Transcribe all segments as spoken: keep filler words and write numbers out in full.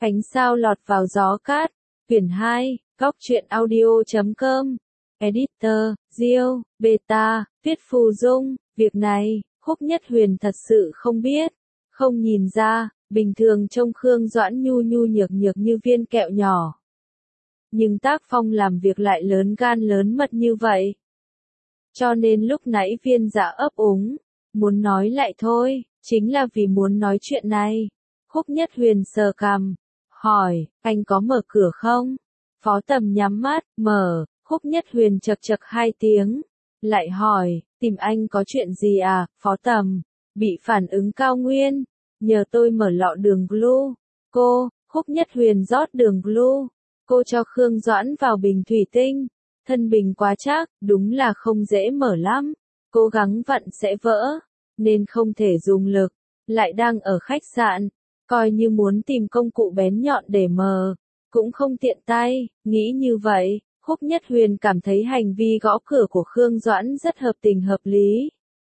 Ánh sao lọt vào gió cát, quyển hai, góc truyện audio chấm com, editor, Diêu, Beta, viết Phù Dung, việc này, Khúc Nhất Huyền thật sự không biết, không nhìn ra, bình thường trông Khương Doãn nhu nhu nhược nhược như viên kẹo nhỏ. Nhưng tác phong làm việc lại lớn gan lớn mật như vậy. Cho nên lúc nãy Viên Dạ ấp úng, muốn nói lại thôi, chính là vì muốn nói chuyện này. Khúc Nhất Huyền sờ cằm, hỏi, anh có mở cửa không? Phó Tầm nhắm mắt, mở, Khúc Nhất Huyền chậc chậc hai tiếng, lại hỏi, tìm anh có chuyện gì à, Phó Tầm, bị phản ứng cao nguyên, nhờ tôi mở lọ đường blue. Cô, Khúc Nhất Huyền rót đường blue, cô cho Khương Doãn vào bình thủy tinh, thân bình quá chắc, đúng là không dễ mở lắm, cố gắng vặn sẽ vỡ, nên không thể dùng lực, lại đang ở khách sạn, coi như muốn tìm công cụ bén nhọn để mở, cũng không tiện tay, nghĩ như vậy, Khúc Nhất Huyền cảm thấy hành vi gõ cửa của Khương Doãn rất hợp tình hợp lý.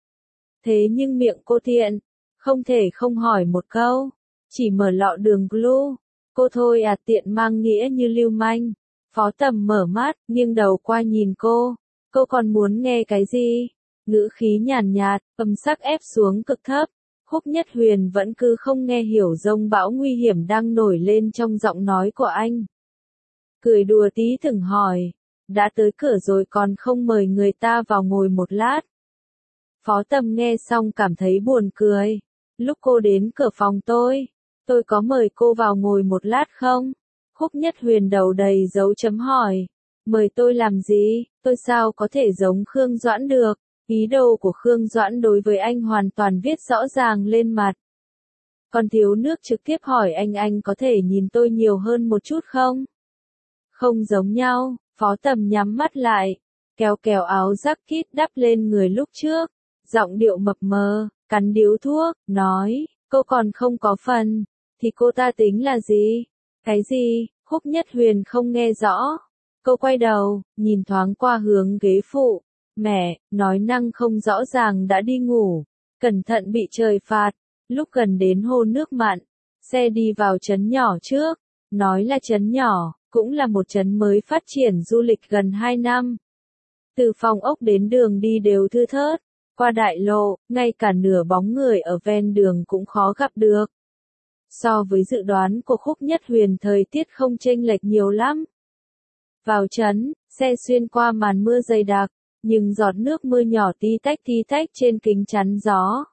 Thế nhưng miệng cô thiện, không thể không hỏi một câu, chỉ mở lọ đường blue, cô thôi à, tiện mang nghĩa như lưu manh. Phó Tầm mở mắt, nghiêng đầu qua nhìn cô, cô còn muốn nghe cái gì? Ngữ khí nhàn nhạt, âm sắc ép xuống cực thấp. Khúc Nhất Huyền vẫn cứ không nghe hiểu dông bão nguy hiểm đang nổi lên trong giọng nói của anh. Cười đùa tí thừng hỏi, đã tới cửa rồi còn không mời người ta vào ngồi một lát. Phó Tầm nghe xong cảm thấy buồn cười. Lúc cô đến cửa phòng tôi, tôi có mời cô vào ngồi một lát không? Khúc Nhất Huyền đầu đầy dấu chấm hỏi. Mời tôi làm gì? Tôi sao có thể giống Khương Doãn được? Ý đồ của Khương Doãn đối với anh hoàn toàn viết rõ ràng lên mặt. Còn thiếu nước trực tiếp hỏi anh anh có thể nhìn tôi nhiều hơn một chút không? Không giống nhau, Phó Tầm nhắm mắt lại, kéo kéo áo jacket đắp lên người lúc trước, giọng điệu mập mờ, cắn điếu thuốc, nói, cô còn không có phần, thì cô ta tính là gì? Cái gì? Khúc Nhất Huyền không nghe rõ. Cô quay đầu, nhìn thoáng qua hướng ghế phụ. Mẹ, nói năng không rõ ràng đã đi ngủ. Cẩn thận bị trời phạt. Lúc gần đến hồ nước mặn, xe đi vào trấn nhỏ trước. Nói là trấn nhỏ, cũng là một trấn mới phát triển du lịch gần hai năm. Từ phòng ốc đến đường đi đều thưa thớt. Qua đại lộ, ngay cả nửa bóng người ở ven đường cũng khó gặp được. So với dự đoán của Khúc Nhất Huyền thời tiết không chênh lệch nhiều lắm. Vào trấn, xe xuyên qua màn mưa dày đặc, nhưng giọt nước mưa nhỏ tí tách tí tách trên kính chắn gió.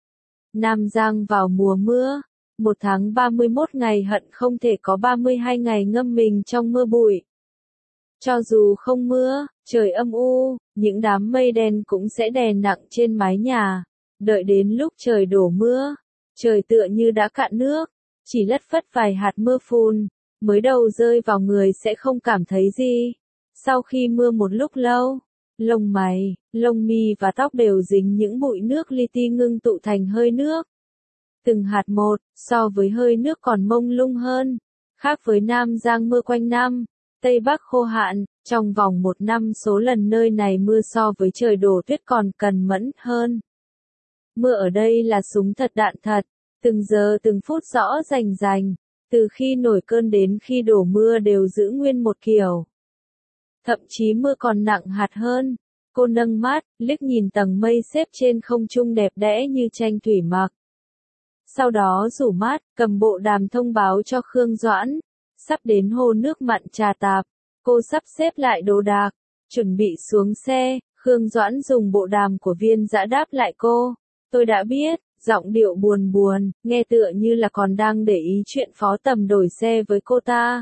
Nam Giang vào mùa mưa, một tháng ba mươi mốt ngày hận không thể có ba mươi hai ngày ngâm mình trong mưa bụi. Cho dù không mưa, trời âm u, những đám mây đen cũng sẽ đè nặng trên mái nhà, đợi đến lúc trời đổ mưa. Trời tựa như đã cạn nước, chỉ lất phất vài hạt mưa phùn, mới đầu rơi vào người sẽ không cảm thấy gì. Sau khi mưa một lúc lâu, lông mày, lông mi và tóc đều dính những bụi nước li ti ngưng tụ thành hơi nước. Từng hạt một, so với hơi nước còn mông lung hơn. Khác với Nam Giang mưa quanh năm, Tây Bắc khô hạn, trong vòng một năm số lần nơi này mưa so với trời đổ tuyết còn cần mẫn hơn. Mưa ở đây là súng thật đạn thật, từng giờ từng phút rõ rành rành, từ khi nổi cơn đến khi đổ mưa đều giữ nguyên một kiểu. Thậm chí mưa còn nặng hạt hơn. Cô nâng mắt, liếc nhìn tầng mây xếp trên không trung đẹp đẽ như tranh thủy mặc. Sau đó rủ mắt, cầm bộ đàm thông báo cho Khương Doãn. Sắp đến hồ nước mặn Trà Tạp, cô sắp xếp lại đồ đạc, chuẩn bị xuống xe. Khương Doãn dùng bộ đàm của Viên Dã đáp lại cô. Tôi đã biết, giọng điệu buồn buồn, nghe tựa như là còn đang để ý chuyện Phó Tầm đổi xe với cô ta.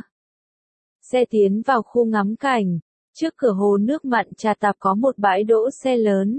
Xe tiến vào khu ngắm cảnh, trước cửa hồ nước mặn Trà Tạp có một bãi đỗ xe lớn.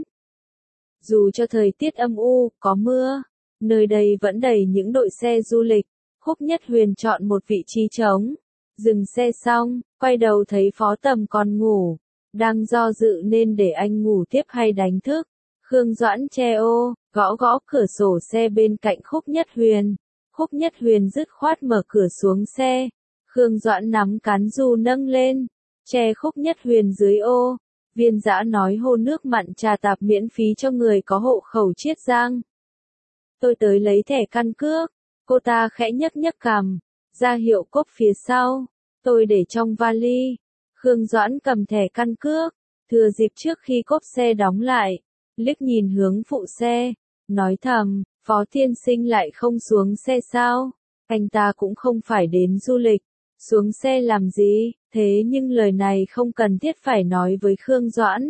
Dù cho thời tiết âm u, có mưa, nơi đây vẫn đầy những đội xe du lịch. Khúc Nhất Huyền chọn một vị trí trống, dừng xe xong, quay đầu thấy Phó Tầm còn ngủ, đang do dự nên để anh ngủ tiếp hay đánh thức. Khương Doãn che ô, gõ gõ cửa sổ xe bên cạnh Khúc Nhất Huyền. Khúc Nhất Huyền dứt khoát mở cửa xuống xe. Khương Doãn nắm cán dù nâng lên, che Khúc Nhất Huyền dưới ô. Viên Dã nói hồ nước mặn Trà Tạp miễn phí cho người có hộ khẩu Chiết Giang. Tôi tới lấy thẻ căn cước. Cô ta khẽ nhấc nhấc cằm, ra hiệu cốp phía sau, tôi để trong vali. Khương Doãn cầm thẻ căn cước, thừa dịp trước khi cốp xe đóng lại, liếc nhìn hướng phụ xe, nói thầm, Phó tiên sinh lại không xuống xe sao? Anh ta cũng không phải đến du lịch, xuống xe làm gì? Thế nhưng lời này không cần thiết phải nói với Khương Doãn.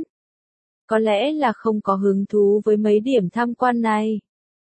Có lẽ là không có hứng thú với mấy điểm tham quan này.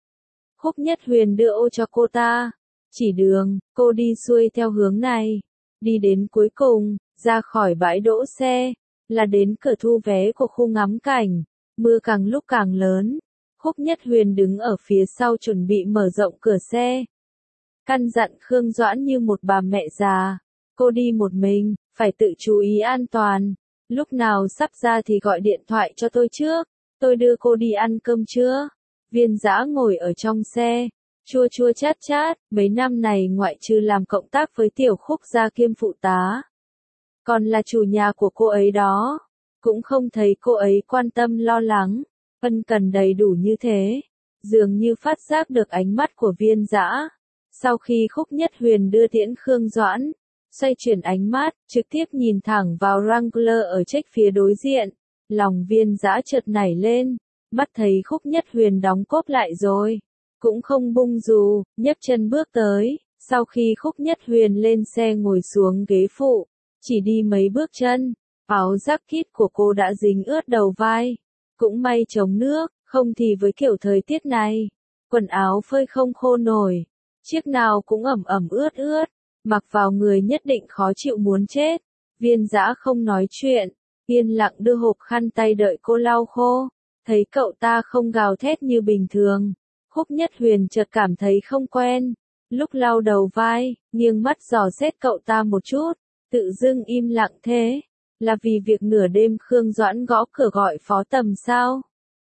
Khúc Nhất Huyền đưa ô cho cô ta, chỉ đường, cô đi xuôi theo hướng này, đi đến cuối cùng, ra khỏi bãi đỗ xe, là đến cửa thu vé của khu ngắm cảnh. Mưa càng lúc càng lớn, Khúc Nhất Huyền đứng ở phía sau chuẩn bị mở rộng cửa xe. Căn dặn Khương Doãn như một bà mẹ già, cô đi một mình, phải tự chú ý an toàn. Lúc nào sắp ra thì gọi điện thoại cho tôi trước, tôi đưa cô đi ăn cơm trưa. Viên Dã ngồi ở trong xe, chua chua chát chát, mấy năm này ngoại trừ làm cộng tác với Tiểu Khúc gia kiêm phụ tá, còn là chủ nhà của cô ấy đó, cũng không thấy cô ấy quan tâm lo lắng, ân cần đầy đủ như thế, dường như phát giác được ánh mắt của Viên Dã. Sau khi Khúc Nhất Huyền đưa tiễn Khương Doãn, xoay chuyển ánh mắt, trực tiếp nhìn thẳng vào Wrangler ở trách phía đối diện, lòng Viên Dã chợt nảy lên, mắt thấy Khúc Nhất Huyền đóng cốp lại rồi, cũng không bung dù, nhấc chân bước tới. Sau khi Khúc Nhất Huyền lên xe ngồi xuống ghế phụ, chỉ đi mấy bước chân, áo jacket của cô đã dính ướt đầu vai, cũng may chống nước, không thì với kiểu thời tiết này, quần áo phơi không khô nổi, chiếc nào cũng ẩm ẩm ướt ướt, mặc vào người nhất định khó chịu muốn chết. Viên Dã không nói chuyện, yên lặng đưa hộp khăn tay đợi cô lau khô, thấy cậu ta không gào thét như bình thường, Khúc Nhất Huyền chợt cảm thấy không quen, lúc lau đầu vai, nghiêng mắt dò xét cậu ta một chút, tự dưng im lặng thế, là vì việc nửa đêm Khương Doãn gõ cửa gọi Phó Tầm sao?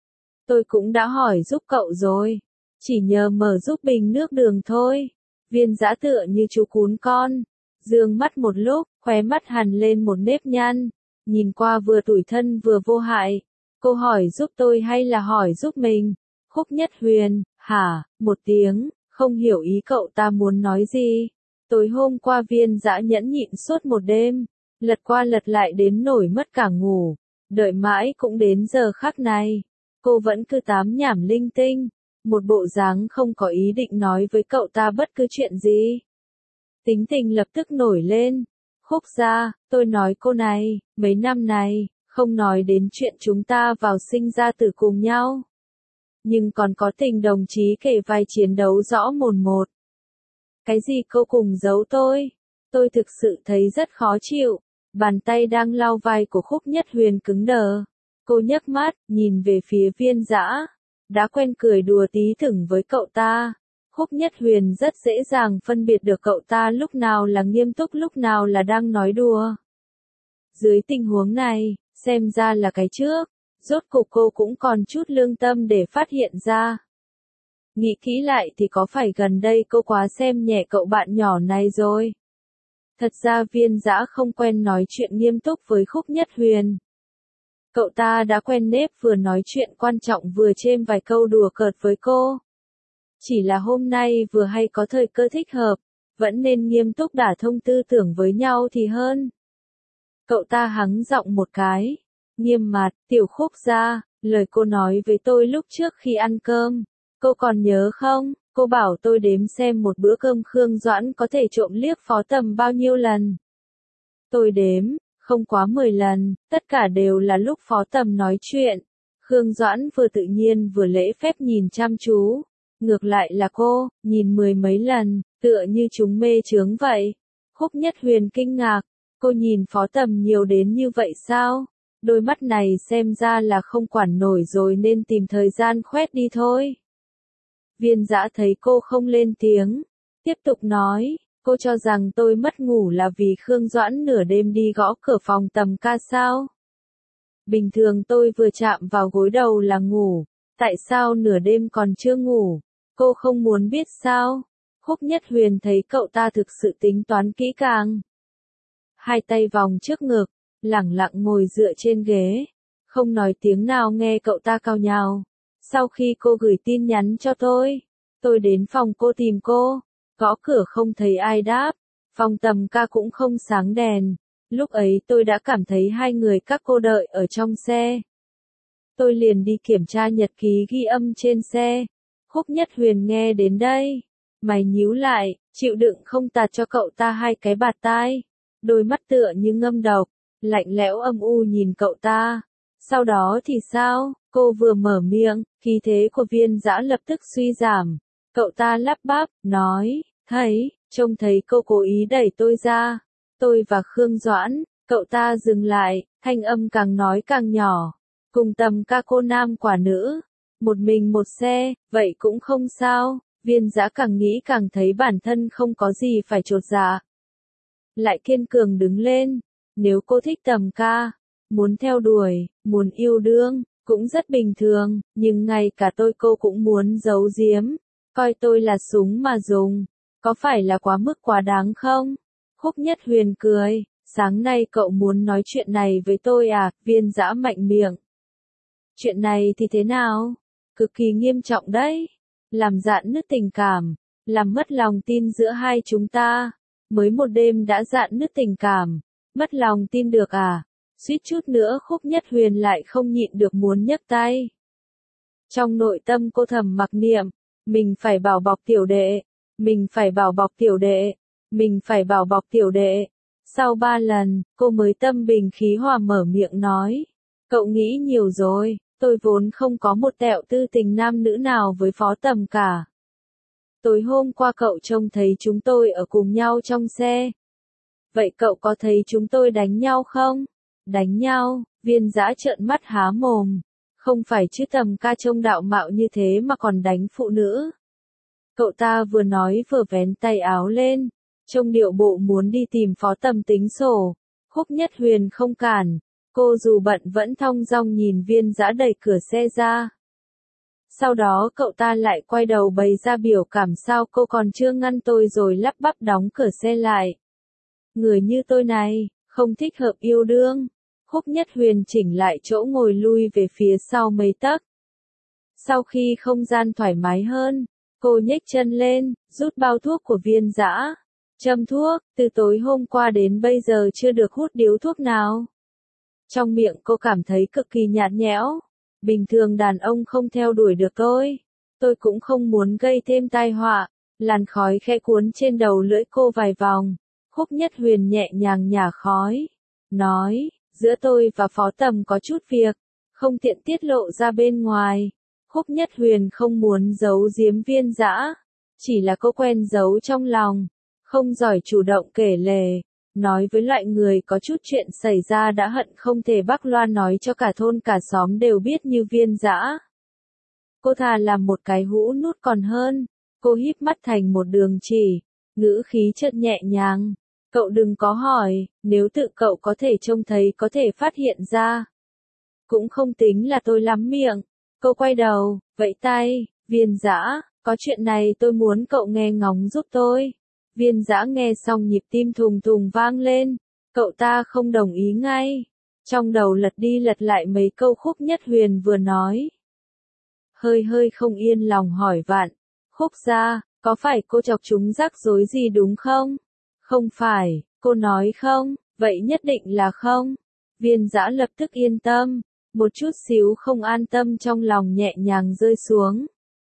Tôi cũng đã hỏi giúp cậu rồi, chỉ nhờ mở giúp bình nước đường thôi. Viên Dã tựa như chú cún con, dương mắt một lúc, khóe mắt hằn lên một nếp nhăn, nhìn qua vừa tủi thân vừa vô hại. Cô hỏi giúp tôi hay là hỏi giúp mình? Khúc Nhất Huyền, hả, một tiếng, không hiểu ý cậu ta muốn nói gì. Tối hôm qua Viên Dã nhẫn nhịn suốt một đêm, lật qua lật lại đến nổi mất cả ngủ, đợi mãi cũng đến giờ khắc này, cô vẫn cứ tám nhảm linh tinh, một bộ dáng không có ý định nói với cậu ta bất cứ chuyện gì. Tính tình lập tức nổi lên. Khúc gia, tôi nói cô này, mấy năm này, không nói đến chuyện chúng ta vào sinh ra tử cùng nhau, nhưng còn có tình đồng chí kể vai chiến đấu rõ mồn một. Cái gì cô cùng giấu tôi? Tôi thực sự thấy rất khó chịu. Bàn tay đang lau vai của Khúc Nhất Huyền cứng đờ. Cô nhấc mắt, nhìn về phía Viên Dã. Đã quen cười đùa tí thửng với cậu ta. Khúc Nhất Huyền rất dễ dàng phân biệt được cậu ta lúc nào là nghiêm túc lúc nào là đang nói đùa. Dưới tình huống này, xem ra là cái trước, rốt cục cô cũng còn chút lương tâm để phát hiện ra. Nghĩ kỹ lại thì có phải gần đây cô quá xem nhẹ cậu bạn nhỏ này rồi. Thật ra Viên Dã không quen nói chuyện nghiêm túc với Khúc Nhất Huyền. Cậu ta đã quen nếp vừa nói chuyện quan trọng vừa chêm vài câu đùa cợt với cô. Chỉ là hôm nay vừa hay có thời cơ thích hợp, vẫn nên nghiêm túc đả thông tư tưởng với nhau thì hơn. Cậu ta hắng giọng một cái, nghiêm mặt, Tiểu Khúc gia, lời cô nói với tôi lúc trước khi ăn cơm, cô còn nhớ không? Cô bảo tôi đếm xem một bữa cơm Khương Doãn có thể trộm liếc Phó Tầm bao nhiêu lần. Tôi đếm, không quá mười lần, tất cả đều là lúc Phó Tầm nói chuyện. Khương Doãn vừa tự nhiên vừa lễ phép nhìn chăm chú. Ngược lại là cô, nhìn mười mấy lần, tựa như chúng mê chướng vậy. Khúc Nhất Huyền kinh ngạc, cô nhìn Phó Tầm nhiều đến như vậy sao? Đôi mắt này xem ra là không quản nổi rồi nên tìm thời gian khoét đi thôi. Viên Dã thấy cô không lên tiếng, tiếp tục nói, cô cho rằng tôi mất ngủ là vì Khương Doãn nửa đêm đi gõ cửa phòng Tầm ca sao? Bình thường tôi vừa chạm vào gối đầu là ngủ, tại sao nửa đêm còn chưa ngủ? Cô không muốn biết sao? Khúc Nhất Huyền thấy cậu ta thực sự tính toán kỹ càng. Hai tay vòng trước ngực, lẳng lặng ngồi dựa trên ghế, không nói tiếng nào nghe cậu ta cao nhao. Sau khi cô gửi tin nhắn cho tôi, tôi đến phòng cô tìm cô. Gõ cửa không thấy ai đáp, phòng Tầm Ca cũng không sáng đèn. Lúc ấy tôi đã cảm thấy hai người các cô đợi ở trong xe. Tôi liền đi kiểm tra nhật ký ghi âm trên xe. Khúc Nhất Huyền nghe đến đây, mày nhíu lại, chịu đựng không tạt cho cậu ta hai cái bạt tai. Đôi mắt tựa như ngâm độc, lạnh lẽo âm u nhìn cậu ta. Sau đó thì sao? Cô vừa mở miệng, khí thế của Viên Dã lập tức suy giảm. Cậu ta lắp bắp, nói, thấy, trông thấy cô cố ý đẩy tôi ra. Tôi và Khương Doãn, cậu ta dừng lại, thanh âm càng nói càng nhỏ. Cùng Tầm Ca cô nam quả nữ, một mình một xe, vậy cũng không sao. Viên Dã càng nghĩ càng thấy bản thân không có gì phải chột dạ. Lại kiên cường đứng lên, nếu cô thích Tầm Ca, muốn theo đuổi, muốn yêu đương, cũng rất bình thường, nhưng ngay cả tôi cô cũng muốn giấu giếm, coi tôi là súng mà dùng, có phải là quá mức quá đáng không? Khúc Nhất Huyền cười, sáng nay cậu muốn nói chuyện này với tôi à? Viên Dã mạnh miệng. Chuyện này thì thế nào? Cực kỳ nghiêm trọng đấy. Làm rạn nứt tình cảm, làm mất lòng tin giữa hai chúng ta. Mới một đêm đã rạn nứt tình cảm, mất lòng tin được à? Suýt chút nữa Khúc Nhất Huyền lại không nhịn được muốn nhấc tay. Trong nội tâm cô thầm mặc niệm, mình phải bảo bọc tiểu đệ, mình phải bảo bọc tiểu đệ, mình phải bảo bọc tiểu đệ. Sau ba lần, cô mới tâm bình khí hòa mở miệng nói, cậu nghĩ nhiều rồi, tôi vốn không có một tẹo tư tình nam nữ nào với Phó Tầm cả. Tối hôm qua cậu trông thấy chúng tôi ở cùng nhau trong xe. Vậy cậu có thấy chúng tôi đánh nhau không? Đánh nhau? Viên Dã trợn mắt há mồm. Không phải chứ Tầm Ca trông đạo mạo như thế mà còn đánh phụ nữ. Cậu ta vừa nói vừa vén tay áo lên, trông điệu bộ muốn đi tìm Phó Tầm tính sổ. Khúc Nhất Huyền không cản, cô dù bận vẫn thong dong nhìn Viên Dã đẩy cửa xe ra. Sau đó cậu ta lại quay đầu bày ra biểu cảm sao cô còn chưa ngăn tôi rồi lắp bắp đóng cửa xe lại. Người như tôi này, không thích hợp yêu đương. Khúc Nhất Huyền chỉnh lại chỗ ngồi lui về phía sau mấy tấc. Sau khi không gian thoải mái hơn, cô nhếch chân lên, rút bao thuốc của Viên Dã. Châm thuốc, từ tối hôm qua đến bây giờ chưa được hút điếu thuốc nào. Trong miệng cô cảm thấy cực kỳ nhạt nhẽo. Bình thường đàn ông không theo đuổi được tôi. Tôi cũng không muốn gây thêm tai họa. Làn khói khẽ cuốn trên đầu lưỡi cô vài vòng. Khúc Nhất Huyền nhẹ nhàng nhả khói. Nói, giữa tôi và Phó Tầm có chút việc. Không tiện tiết lộ ra bên ngoài. Khúc Nhất Huyền không muốn giấu giếm Viên Dã. Chỉ là cô quen giấu trong lòng. Không giỏi chủ động kể lể. Nói với loại người có chút chuyện xảy ra đã hận không thể bắc loa nói cho cả thôn cả xóm đều biết như Viên Dã. Cô thà làm một cái hũ nút còn hơn. Cô híp mắt thành một đường chỉ, ngữ khí chợt nhẹ nhàng. Cậu đừng có hỏi, nếu tự cậu có thể trông thấy có thể phát hiện ra. Cũng không tính là tôi lắm miệng. Cô quay đầu, vẫy tay, Viên Dã, có chuyện này tôi muốn cậu nghe ngóng giúp tôi. Viên Dã nghe xong nhịp tim thùng thùng vang lên, cậu ta không đồng ý ngay. Trong đầu lật đi lật lại mấy câu Khúc Nhất Huyền vừa nói. Hơi hơi không yên lòng hỏi vạn, Khúc gia, có phải cô chọc chúng rắc rối gì đúng không? Không phải, cô nói không, vậy nhất định là không. Viên Dã lập tức yên tâm, một chút xíu không an tâm trong lòng nhẹ nhàng rơi xuống.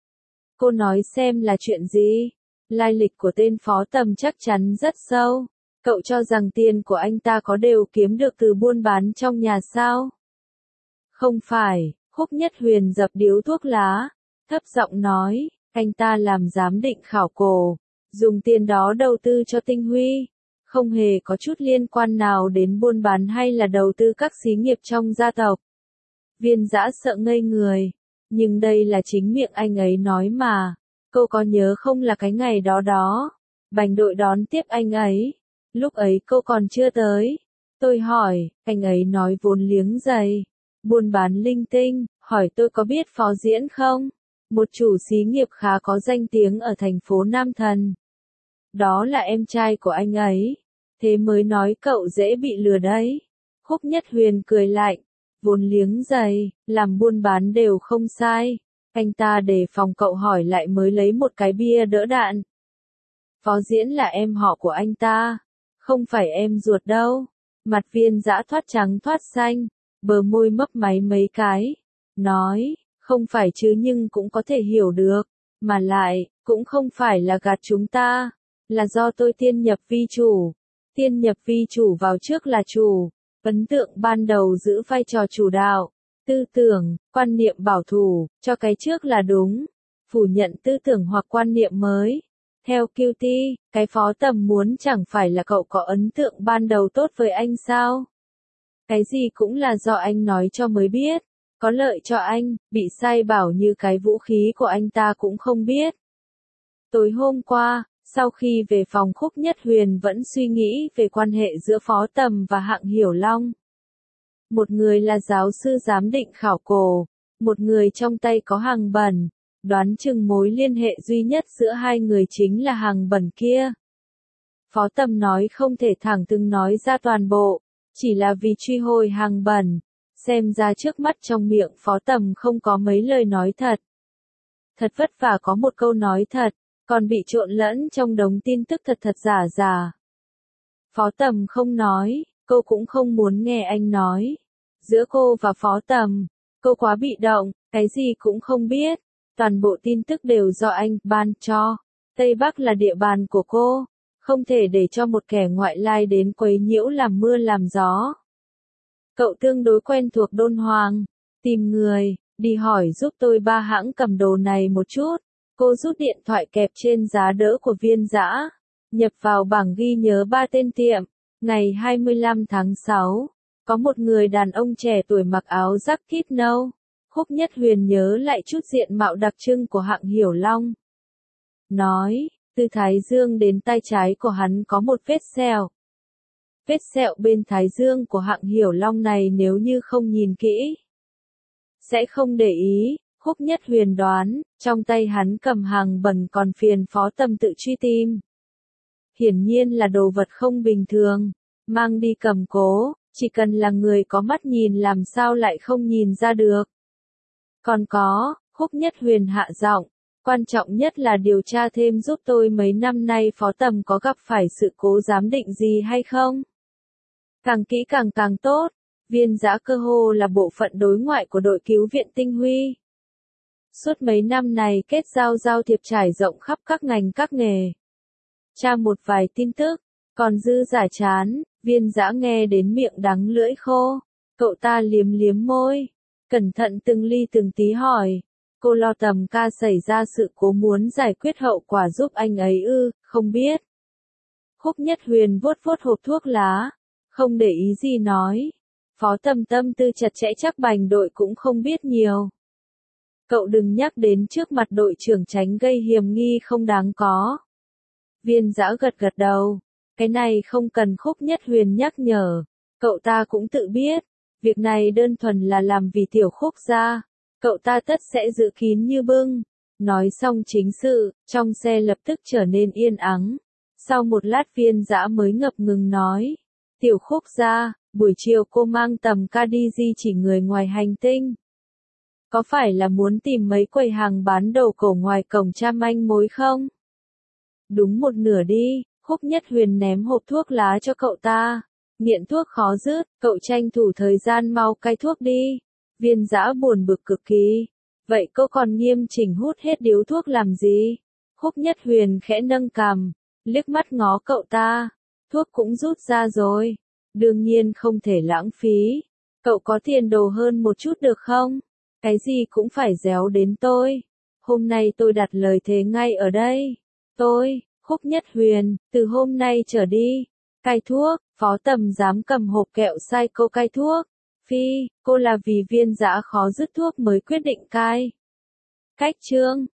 Cô nói xem là chuyện gì? Lai lịch của tên Phó Tầm chắc chắn rất sâu. Cậu cho rằng tiền của anh ta có đều kiếm được từ buôn bán trong nhà sao? Không phải, Khúc Nhất Huyền dập điếu thuốc lá, thấp giọng nói, anh ta làm giám định khảo cổ, dùng tiền đó đầu tư cho Tinh Huy, không hề có chút liên quan nào đến buôn bán hay là đầu tư các xí nghiệp trong gia tộc. Viên Dã sợ ngây người, nhưng đây là chính miệng anh ấy nói mà. Cô có nhớ không là cái ngày đó đó, bành đội đón tiếp anh ấy, lúc ấy cô còn chưa tới. Tôi hỏi, anh ấy nói vốn liếng dày, buôn bán linh tinh, hỏi tôi có biết Phó Diễn không? Một chủ xí nghiệp khá có danh tiếng ở thành phố Nam Thần. Đó là em trai của anh ấy, thế mới nói cậu dễ bị lừa đấy. Khúc Nhất Huyền cười lạnh, vốn liếng dày, làm buôn bán đều không sai. Anh ta đề phòng cậu hỏi lại mới lấy một cái bia đỡ đạn. Phó Diễn là em họ của anh ta, không phải em ruột đâu. Mặt Viên Dã thoát trắng thoát xanh, bờ môi mấp máy mấy cái, nói, không phải chứ nhưng cũng có thể hiểu được, mà lại, cũng không phải là gạt chúng ta, là do tôi tiên nhập vi chủ. Tiên nhập vi chủ vào trước là chủ, ấn tượng ban đầu giữ vai trò chủ đạo, tư tưởng, quan niệm bảo thủ, cho cái trước là đúng, phủ nhận tư tưởng hoặc quan niệm mới. Theo Q T, cái Phó Tầm muốn chẳng phải là cậu có ấn tượng ban đầu tốt với anh sao? Cái gì cũng là do anh nói cho mới biết, có lợi cho anh, bị sai bảo như cái vũ khí của anh ta cũng không biết. Tối hôm qua, sau khi về phòng Khúc Nhất Huyền vẫn suy nghĩ về quan hệ giữa Phó Tầm và Hạng Hiểu Long. Một người là giáo sư giám định khảo cổ, một người trong tay có hàng bẩn, đoán chừng mối liên hệ duy nhất giữa hai người chính là hàng bẩn kia. Phó Tầm nói không thể thẳng thừng nói ra toàn bộ, chỉ là vì truy hồi hàng bẩn, xem ra trước mắt trong miệng Phó Tầm không có mấy lời nói thật. Thật vất vả có một câu nói thật, còn bị trộn lẫn trong đống tin tức thật thật giả giả. Phó Tầm không nói, cô cũng không muốn nghe anh nói. Giữa cô và Phó Tầm, cô quá bị động, cái gì cũng không biết. Toàn bộ tin tức đều do anh ban cho. Tây Bắc là địa bàn của cô, không thể để cho một kẻ ngoại lai đến quấy nhiễu làm mưa làm gió. Cậu tương đối quen thuộc Đôn Hoàng, tìm người, đi hỏi giúp tôi ba hãng cầm đồ này một chút. Cô rút điện thoại kẹp trên giá đỡ của Viên Dã, nhập vào bảng ghi nhớ ba tên tiệm. Ngày hai mươi lăm tháng sáu, có một người đàn ông trẻ tuổi mặc áo jacket nâu. Khúc Nhất Huyền nhớ lại chút diện mạo đặc trưng của Hạng Hiểu Long. Nói, từ thái dương đến tay trái của hắn có một vết sẹo. Vết sẹo bên thái dương của Hạng Hiểu Long này nếu như không nhìn kỹ, sẽ không để ý. Khúc Nhất Huyền đoán, trong tay hắn cầm hàng bẩn còn phiền Phó Tầm tự truy tìm. Hiển nhiên là đồ vật không bình thường, mang đi cầm cố, chỉ cần là người có mắt nhìn làm sao lại không nhìn ra được. Còn có, Khúc Nhất Huyền hạ giọng, quan trọng nhất là điều tra thêm giúp tôi mấy năm nay Phó Tầm có gặp phải sự cố giám định gì hay không? Càng kỹ càng càng tốt. Viên Dã cơ hồ là bộ phận đối ngoại của đội cứu viện Tinh Huy. Suốt mấy năm này kết giao giao thiệp trải rộng khắp các ngành các nghề. Tra một vài tin tức, còn dư giả chán, Viên Dã nghe đến miệng đắng lưỡi khô. Cậu ta liếm liếm môi, cẩn thận từng ly từng tí hỏi. Cô lo Tầm ca xảy ra sự cố muốn giải quyết hậu quả giúp anh ấy ư, không biết. Khúc Nhất Huyền vuốt vuốt hộp thuốc lá, không để ý gì nói. Phó Tầm tâm tư chặt chẽ chắc bành đội cũng không biết nhiều. Cậu đừng nhắc đến trước mặt đội trưởng tránh gây hiểm nghi không đáng có. Viên Dã gật gật đầu. Cái này không cần Khúc Nhất Huyền nhắc nhở. Cậu ta cũng tự biết. Việc này đơn thuần là làm vì tiểu Khúc gia. Cậu ta tất sẽ giữ kín như bưng. Nói xong chính sự, trong xe lập tức trở nên yên ắng. Sau một lát Viên Dã mới ngập ngừng nói. Tiểu Khúc gia, buổi chiều cô mang Tầm ca đi di chỉ người ngoài hành tinh. Có phải là muốn tìm mấy quầy hàng bán đồ cổ ngoài cổng tra manh mối không? Đúng một nửa đi. Khúc Nhất Huyền ném hộp thuốc lá cho cậu ta. Nghiện thuốc khó dứt, cậu tranh thủ thời gian mau cai thuốc đi. Viên Dã buồn bực cực kỳ. Vậy cô còn nghiêm chỉnh hút hết điếu thuốc làm gì? Khúc Nhất Huyền khẽ nâng cằm, liếc mắt ngó cậu ta. Thuốc cũng rút ra rồi. Đương nhiên không thể lãng phí. Cậu có tiền đồ hơn một chút được không? Cái gì cũng phải déo đến tôi. Hôm nay tôi đặt lời thề ngay ở đây. Tôi, Khúc Nhất Huyền, từ hôm nay trở đi, cai thuốc. Phó Tầm dám cầm hộp kẹo sai cô cai thuốc. Phi, cô là vì Viên Dã khó dứt thuốc mới quyết định cai. Cách chương